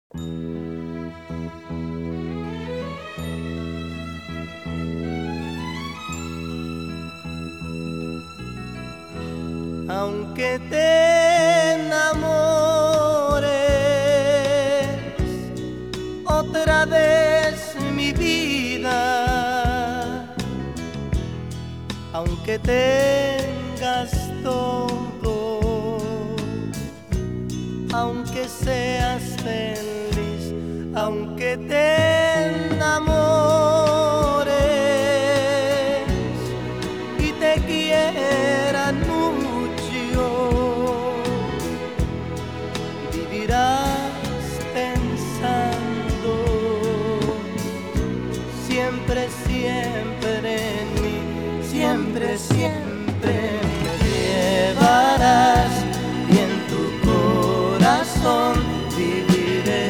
Aunque te enamores otra vez, mi vida, aunque tengas todo, aunque seas feliz, aunque te enamores y te quieran mucho, vivirás pensando siempre, siempre en mí, siempre, siempre me llevarás y en tu corazón viviré.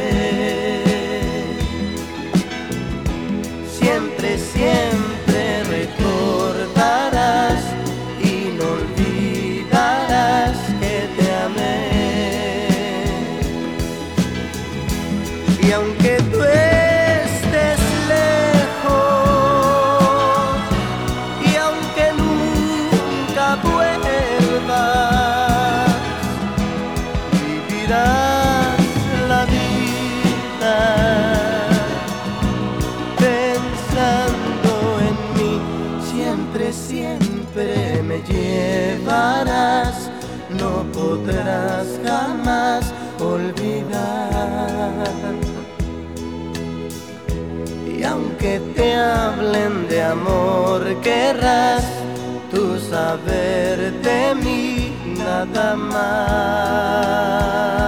Siempre, siempre recordarás y no olvidarás que te amé. Y aunque tú estés lejos y aunque nunca vuelvas, vivirás la vida pensando en mí. Siempre, siempre me llevarás, no podrás jamás olvidar. Y aunque te hablen de amor, querrás tú saber de mí nada más.